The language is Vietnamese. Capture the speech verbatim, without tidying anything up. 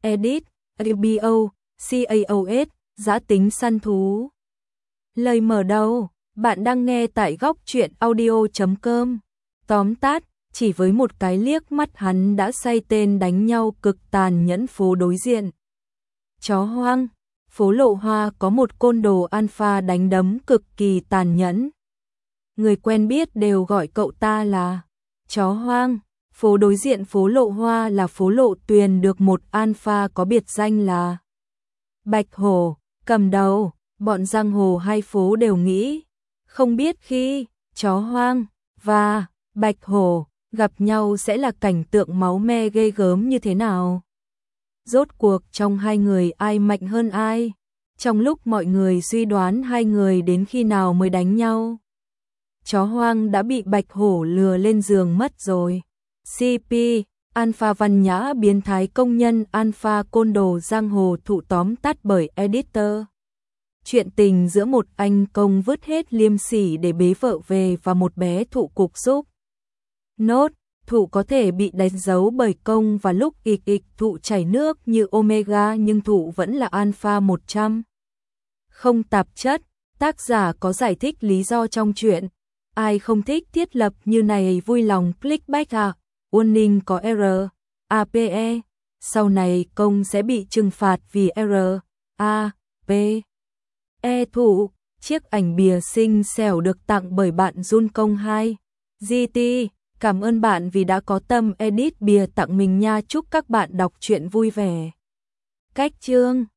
Edit, a bê o, CAOS, giã tính săn thú. Lời mở đầu, bạn đang nghe tại góc truyện audio chấm com. Tóm tắt, chỉ với một cái liếc mắt hắn đã say tên đánh nhau cực tàn nhẫn phố đối diện. Chó hoang, phố Lộ Hoa có một côn đồ alpha đánh đấm cực kỳ tàn nhẫn. Người quen biết đều gọi cậu ta là chó hoang. Phố đối diện phố Lộ Hoa là phố Lộ Tuyền được một alpha có biệt danh là Bạch Hổ cầm đầu. Bọn giang hồ hai phố đều nghĩ, không biết khi chó hoang và Bạch Hổ gặp nhau sẽ là cảnh tượng máu me ghê gớm như thế nào. Rốt cuộc trong hai người ai mạnh hơn ai? Trong lúc mọi người suy đoán hai người đến khi nào mới đánh nhau, chó hoang đã bị Bạch Hổ lừa lên giường mất rồi. xê pê, Alpha văn nhã biến thái công nhân Alpha côn đồ giang hồ thụ tóm tắt bởi editor. Chuyện tình giữa một anh công vứt hết liêm sỉ để bế vợ về và một bé thụ cục giúp. Nốt, thụ có thể bị đánh dấu bởi công và lúc ịch ịch thụ chảy nước như Omega nhưng thụ vẫn là Alpha một trăm. Không tạp chất, tác giả có giải thích lý do trong chuyện. Ai không thích thiết lập như này vui lòng click back à. Warning có error. a pê e. Sau này công sẽ bị trừng phạt vì error. A. P. E thụ. Chiếc ảnh bìa xinh xẻo được tặng bởi bạn Jun Công hai. giê tê. Cảm ơn bạn vì đã có tâm edit bìa tặng mình nha. Chúc các bạn đọc truyện vui vẻ. Cách chương